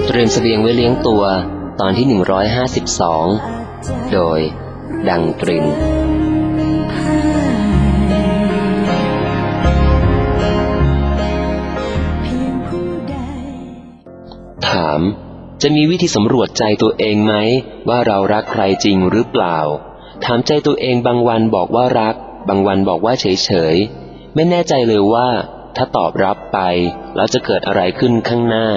เตรียมเสบียงไว้เลี้ยงตัวตอนที่152โดยดังตรินถามจะมีวิธีสำรวจใจตัวเองไหมว่าเรารักใครจริงหรือเปล่าถามใจตัวเองบางวันบอกว่ารักบางวันบอกว่าเฉยๆไม่แน่ใจเลยว่าถ้าตอบรับไปแล้วจะเกิดอะไรขึ้นข้างหน้า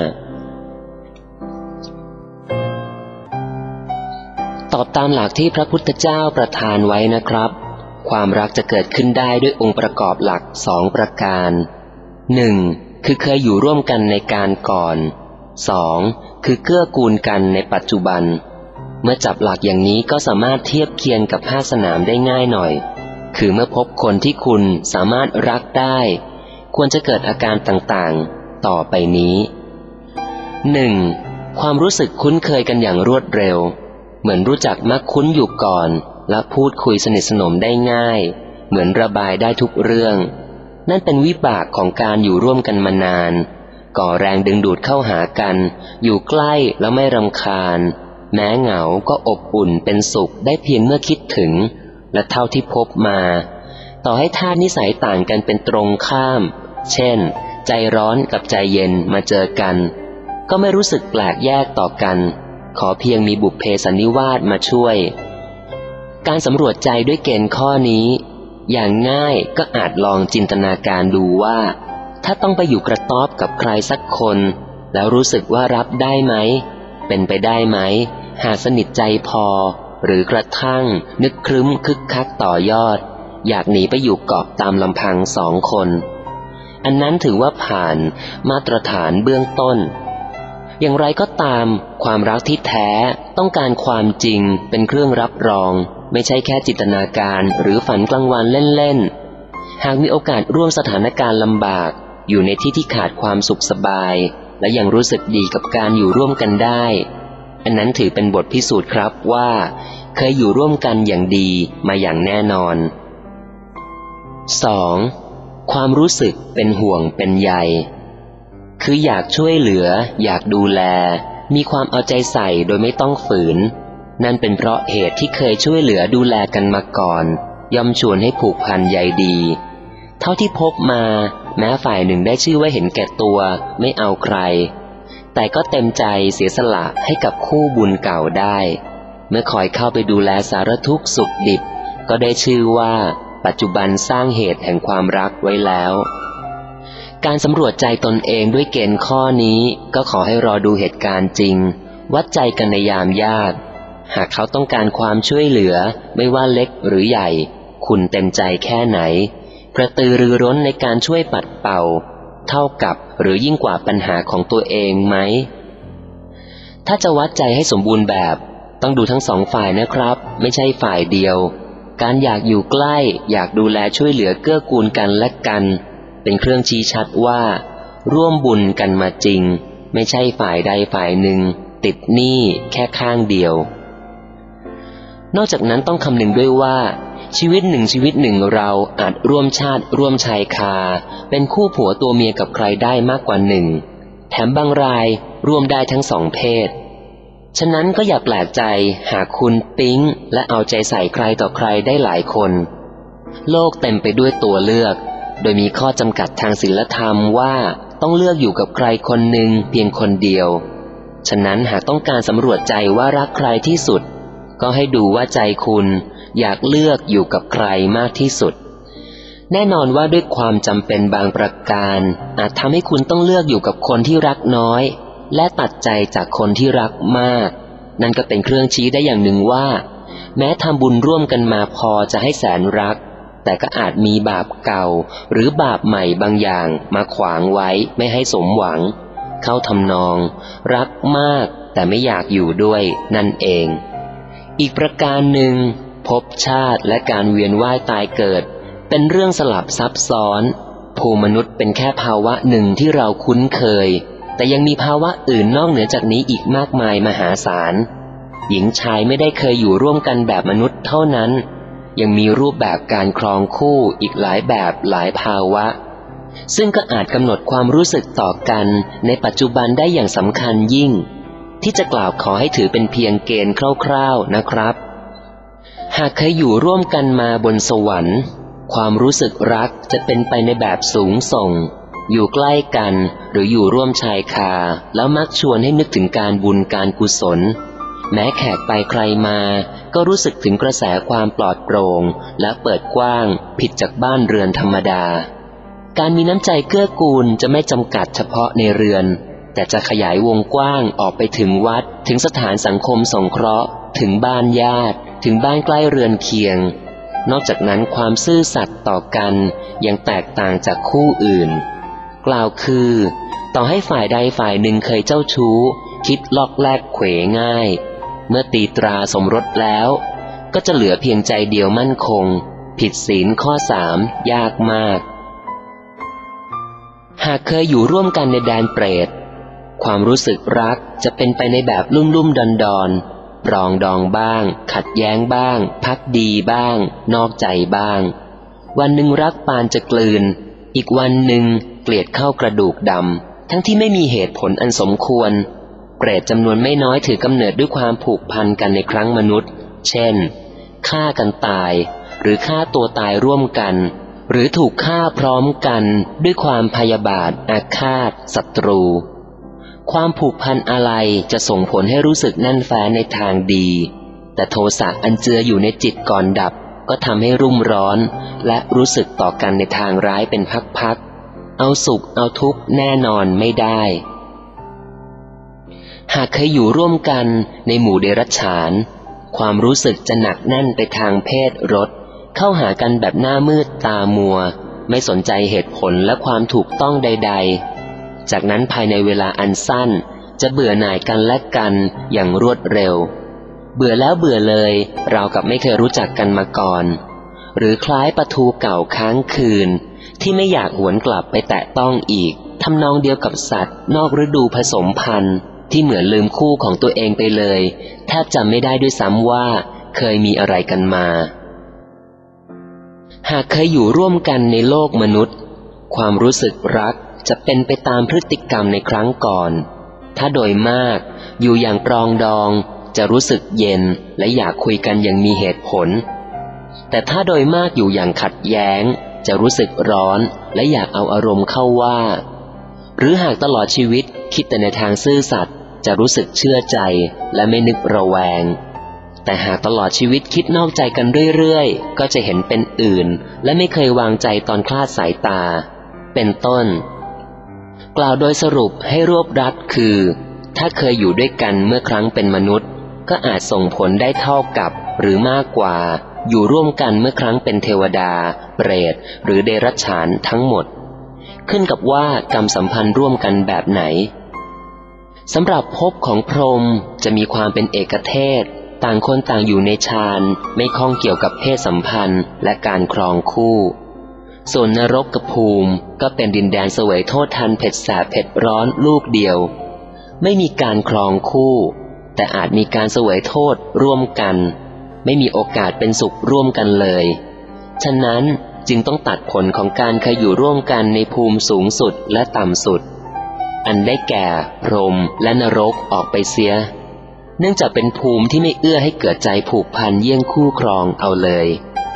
ตอบตามหลักที่พระพุทธเจ้าประทานไว้นะครับความรักจะเกิดขึ้นได้ด้วยองค์ประกอบหลัก2ประการ 1. คือเคยอยู่ร่วมกันในการก่อน 2. คือเกื้อกูลกันในปัจจุบันเมื่อจับหลักอย่างนี้ก็สามารถเทียบเคียงกับภาคสนามได้ง่ายหน่อยคือเมื่อพบคนที่คุณสามารถรักได้ควรจะเกิดอาการต่างๆต่อไปนี้ 1. ความรู้สึกคุ้นเคยกันอย่างรวดเร็วเหมือนรู้จักมักคุ้นอยู่ก่อนและพูดคุยสนิทสนมได้ง่ายเหมือนระบายได้ทุกเรื่องนั่นเป็นวิบากของการอยู่ร่วมกันมานานก่อแรงดึงดูดเข้าหากันอยู่ใกล้แล้วไม่รำคาญแม้เหงาก็อบอุ่นเป็นสุขได้เพียงเมื่อคิดถึงและเท่าที่พบมาต่อให้ธาตุนิสัยต่างกันเป็นตรงข้ามเช่นใจร้อนกับใจเย็นมาเจอกันก็ไม่รู้สึกแปลกแยกต่อกันขอเพียงมีบุพเพสันนิวาสมาช่วยการสำรวจใจด้วยเกณฑ์ข้อนี้อย่างง่ายก็อาจลองจินตนาการดูว่าถ้าต้องไปอยู่กระต๊อบกับใครสักคนแล้วรู้สึกว่ารับได้ไหมเป็นไปได้ไหมหากสนิทใจพอหรือกระทั่งนึกครึ้มคึกคักต่อยอดอยากหนีไปอยู่เกาะตามลำพัง2 คนอันนั้นถือว่าผ่านมาตรฐานเบื้องต้นอย่างไรก็ตามความรักที่แท้ต้องการความจริงเป็นเครื่องรับรองไม่ใช่แค่จินตนาการหรือฝันกลางวันเล่นๆหากมีโอกาสร่วมสถานการณ์ลำบากอยู่ในที่ที่ขาดความสุขสบายและยังรู้สึกดีกับการอยู่ร่วมกันได้อันนั้นถือเป็นบทพิสูจน์ครับว่าเคยอยู่ร่วมกันอย่างดีมาอย่างแน่นอน 2. ความรู้สึกเป็นห่วงเป็นใยคืออยากช่วยเหลืออยากดูแลมีความเอาใจใส่โดยไม่ต้องฝืนนั่นเป็นเพราะเหตุที่เคยช่วยเหลือดูแลกันมาก่อนย่อมชวนให้ผูกพันใยดีเท่าที่พบมาแม้ฝ่ายหนึ่งได้ชื่อว่าเห็นแก่ตัวไม่เอาใครแต่ก็เต็มใจเสียสละให้กับคู่บุญเก่าได้เมื่อคอยเข้าไปดูแลสารทุกข์สุขดิบก็ได้ชื่อว่าปัจจุบันสร้างเหตุแห่งความรักไว้แล้วการสำรวจใจตนเองด้วยเกณฑ์ข้อนี้ก็ขอให้รอดูเหตุการณ์จริงวัดใจกันในยามยากหากเขาต้องการความช่วยเหลือไม่ว่าเล็กหรือใหญ่คุณเต็มใจแค่ไหนกระตือรือร้นในการช่วยปัดเป่าเท่ากับหรือยิ่งกว่าปัญหาของตัวเองไหมถ้าจะวัดใจให้สมบูรณ์แบบต้องดูทั้ง2 ฝ่ายนะครับไม่ใช่ฝ่ายเดียวการอยากอยู่ใกล้อยากดูแลช่วยเหลือเกื้อกูลกันและกันเป็นเครื่องชี้ชัดว่าร่วมบุญกันมาจริงไม่ใช่ฝ่ายใดฝ่ายหนึ่งติดหนี้แค่ข้างเดียวนอกจากนั้นต้องคำนึงด้วยว่าชีวิตหนึ่งเราอาจร่วมชาติร่วมชายคาเป็นคู่ผัวตัวเมียกับใครได้มากกว่า1แถมบางรายร่วมได้ทั้ง2 เพศฉะนั้นก็อย่าแปลกใจหากคุณปิ๊งและเอาใจใส่ใครต่อใครได้หลายคนโลกเต็มไปด้วยตัวเลือกโดยมีข้อจำกัดทางศีลธรรมว่าต้องเลือกอยู่กับใครคนหนึ่งเพียงคนเดียวฉะนั้นหากต้องการสำรวจใจว่ารักใครที่สุดก็ให้ดูว่าใจคุณอยากเลือกอยู่กับใครมากที่สุดแน่นอนว่าด้วยความจำเป็นบางประการอาจทำให้คุณต้องเลือกอยู่กับคนที่รักน้อยและตัดใจจากคนที่รักมากนั่นก็เป็นเครื่องชี้ได้อย่างหนึ่งว่าแม้ทำบุญร่วมกันมาพอจะให้แสนรักแต่ก็อาจมีบาปเก่าหรือบาปใหม่บางอย่างมาขวางไว้ไม่ให้สมหวังเข้าทำนองรักมากแต่ไม่อยากอยู่ด้วยนั่นเองอีกประการหนึ่งภพชาติและการเวียนว่ายตายเกิดเป็นเรื่องสลับซับซ้อนภูมิมนุษย์เป็นแค่ภาวะหนึ่งที่เราคุ้นเคยแต่ยังมีภาวะอื่นนอกเหนือจากนี้อีกมากมายมหาศาลหญิงชายไม่ได้เคยอยู่ร่วมกันแบบมนุษย์เท่านั้นยังมีรูปแบบการครองคู่อีกหลายแบบหลายภาวะซึ่งก็อาจกำหนดความรู้สึกต่อกันในปัจจุบันได้อย่างสำคัญยิ่งที่จะกล่าวขอให้ถือเป็นเพียงเกณฑ์คร่าวๆนะครับหากเคยอยู่ร่วมกันมาบนสวรรค์ความรู้สึกรักจะเป็นไปในแบบสูงส่งอยู่ใกล้กันหรืออยู่ร่วมชายคาแล้วมักชวนให้นึกถึงการบุญการกุศลแม้แขกไปใครมาก็รู้สึกถึงกระแสความปลอดโปร่งและเปิดกว้างผิดจากบ้านเรือนธรรมดาการมีน้ำใจเกื้อกูลจะไม่จำกัดเฉพาะในเรือนแต่จะขยายวงกว้างออกไปถึงวัดถึงสถานสังคมสงเคราะห์ถึงบ้านญาติถึงบ้านใกล้เรือนเคียงนอกจากนั้นความซื่อสัตย์ต่อกันยังแตกต่างจากคู่อื่นกล่าวคือต่อให้ฝ่ายใดฝ่ายหนึ่งเคยเจ้าชู้คิดลอกแลกเขวง่ายเมื่อตีตราสมรสแล้วก็จะเหลือเพียงใจเดียวมั่นคงผิดศีลข้อ3ยากมากหากเคยอยู่ร่วมกันในแดนเปรตความรู้สึกรักจะเป็นไปในแบบลุ่มๆดอนๆปรองดองบ้างขัดแย้งบ้างพักดีบ้างนอกใจบ้างวันหนึ่งรักปานจะกลืนอีกวันหนึ่งเกลียดเข้ากระดูกดำทั้งที่ไม่มีเหตุผลอันสมควรเปรตจำนวนไม่น้อยถือกำเนิดด้วยความผูกพันกันในครั้งมนุษย์เช่นฆ่ากันตายหรือฆ่าตัวตายร่วมกันหรือถูกฆ่าพร้อมกันด้วยความพยาบาทอาฆาตศัตรูความผูกพันอะไรจะส่งผลให้รู้สึกแน่นแฟ้นในทางดีแต่โทสะอันเจืออยู่ในจิตก่อนดับก็ทำให้รุ่มร้อนและรู้สึกต่อกันในทางร้ายเป็นพักๆเอาสุขเอาทุกข์แน่นอนไม่ได้หากเคยอยู่ร่วมกันในหมู่เดรัจฉานความรู้สึกจะหนักแน่นไปทางเพศรสเข้าหากันแบบหน้ามืดตามัวไม่สนใจเหตุผลและความถูกต้องใดๆจากนั้นภายในเวลาอันสั้นจะเบื่อหน่ายกันและกันอย่างรวดเร็วเบื่อแล้วเบื่อเลยราวกับไม่เคยรู้จักกันมาก่อนหรือคล้ายปลาทูเก่าค้างคืนที่ไม่อยากหวนกลับไปแตะต้องอีกทำนองเดียวกับสัตว์นอกฤดูผสมพันธุ์ที่เหมือนลืมคู่ของตัวเองไปเลยแทบจำไม่ได้ด้วยซ้ำว่าเคยมีอะไรกันมาหากเคยอยู่ร่วมกันในโลกมนุษย์ความรู้สึกรักจะเป็นไปตามพฤติกรรมในครั้งก่อนถ้าโดยมากอยู่อย่างปรองดองจะรู้สึกเย็นและอยากคุยกันอย่างมีเหตุผลแต่ถ้าโดยมากอยู่อย่างขัดแย้งจะรู้สึกร้อนและอยากเอาอารมณ์เข้าว่าหรือหากตลอดชีวิตคิดแต่ในทางซื่อสัตย์จะรู้สึกเชื่อใจและไม่นึกระแวงแต่หากตลอดชีวิตคิดนอกใจกันเรื่อยๆก็จะเห็นเป็นอื่นและไม่เคยวางใจตอนคลาดสายตาเป็นต้นกล่าวโดยสรุปให้รวบรัดคือถ้าเคยอยู่ด้วยกันเมื่อครั้งเป็นมนุษย์ก็อาจส่งผลได้เท่ากับหรือมากกว่าอยู่ร่วมกันเมื่อครั้งเป็นเทวดาเปรตหรือเดรัจฉานทั้งหมดขึ้นกับว่ากรรมสัมพันธ์ร่วมกันแบบไหนสำหรับภพของพรหมจะมีความเป็นเอกเทศต่างคนต่างอยู่ในฌานไม่ข้องเกี่ยวกับเพศสัมพันธ์และการครองคู่ส่วนนรกกับภูมิก็เป็นดินแดนเสวยโทษทันเผ็ดแสบเผ็ดร้อนลูกเดียวไม่มีการครองคู่แต่อาจมีการเสวยโทษร่วมกันไม่มีโอกาสเป็นสุขร่วมกันเลยฉะนั้นจึงต้องตัดผลของการเคยอยู่ร่วมกันในภูมิสูงสุดและต่ำสุดอันได้แก่พรหมและนรกออกไปเสียเนื่องจากเป็นภูมิที่ไม่เอื้อให้เกิดใจผูกพันเยี่ยงคู่ครองเอาเลย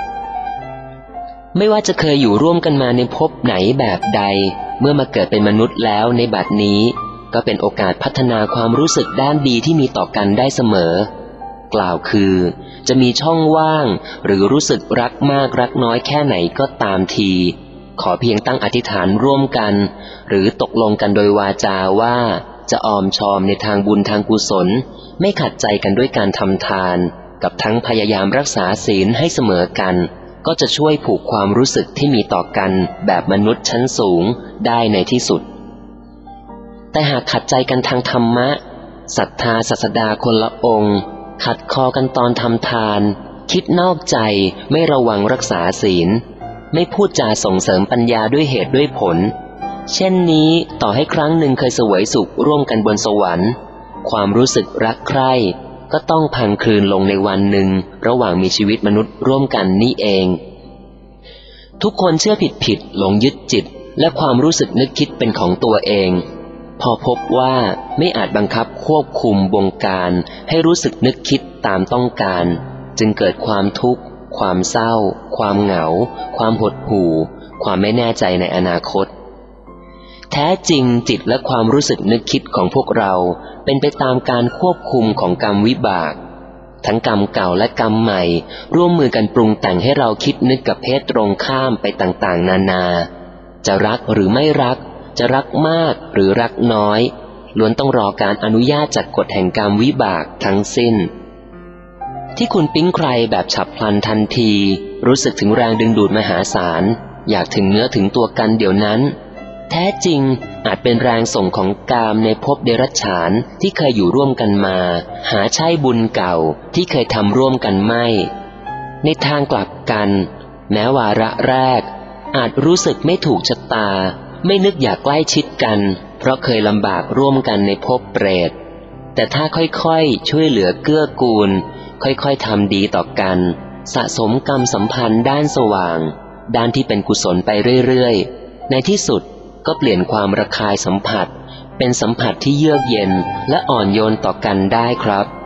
ไม่ว่าจะเคยอยู่ร่วมกันมาในภพไหนแบบใดเมื่อมาเกิดเป็นมนุษย์แล้วในบัดนี้ก็เป็นโอกาสพัฒนาความรู้สึกด้านดีที่มีต่อกันได้เสมอกล่าวคือจะมีช่องว่างหรือรู้สึกรักมากรักน้อยแค่ไหนก็ตามทีขอเพียงตั้งอธิษฐานร่วมกันหรือตกลงกันโดยวาจาว่าจะออมชอมในทางบุญทางกุศลไม่ขัดใจกันด้วยการทำทานกับทั้งพยายามรักษาศีลให้เสมอกันก็จะช่วยผูกความรู้สึกที่มีต่อกันแบบมนุษย์ชั้นสูงได้ในที่สุดแต่หากขัดใจกันทางธรรมะศรัทธาศาสดาคนละองค์ขัดคอกันตอนทำทานคิดนอกใจไม่ระวังรักษาศีลไม่พูดจาส่งเสริมปัญญาด้วยเหตุด้วยผลเช่นนี้ต่อให้ครั้งหนึ่งเคยเสวยสุขร่วมกันบนสวรรค์ความรู้สึกรักใคร่ก็ต้องพังคลืนลงในวันหนึ่งระหว่างมีชีวิตมนุษย์ร่วมกันนี่เองทุกคนเชื่อผิดหลงยึดจิตและความรู้สึกนึกคิดเป็นของตัวเองพอพบว่าไม่อาจบังคับควบคุมบงการให้รู้สึกนึกคิดตามต้องการจึงเกิดความทุกข์ความเศร้าความเหงาความหดหู่ความไม่แน่ใจในอนาคตแท้จริงจิตและความรู้สึกนึกคิดของพวกเราเป็นไปตามการควบคุมของกรรมวิบากทั้งกรรมเก่าและกรรมใหม่ร่วมมือกันปรุงแต่งให้เราคิดนึกกับเพศตรงข้ามไปต่างๆนานาจะรักหรือไม่รักจะรักมากหรือรักน้อยล้วนต้องรอการอนุญาตจากกฎแห่งกรรมวิบากทั้งสิ้นที่คุณปิ๊งใครแบบฉับพลันทันทีรู้สึกถึงแรงดึงดูดมหาศาลอยากถึงเนื้อถึงตัวกันเดี๋ยวนั้นแท้จริงอาจเป็นแรงส่งของกามในภพเดรัจฉานที่เคยอยู่ร่วมกันมาหาใช่บุญเก่าที่เคยทำร่วมกันไม่ในทางกลับกันแม้วาระแรกอาจรู้สึกไม่ถูกชะตาไม่นึกอยากใกล้ชิดกันเพราะเคยลำบากร่วมกันในภพเปรตแต่ถ้าค่อยๆช่วยเหลือเกื้อกูลค่อยๆทำดีต่อกันสะสมกรรมสัมพันธ์ด้านสว่างด้านที่เป็นกุศลไปเรื่อยๆในที่สุดก็เปลี่ยนความระคายสัมผัสเป็นสัมผัสที่เยือกเย็นและอ่อนโยนต่อกันได้ครับ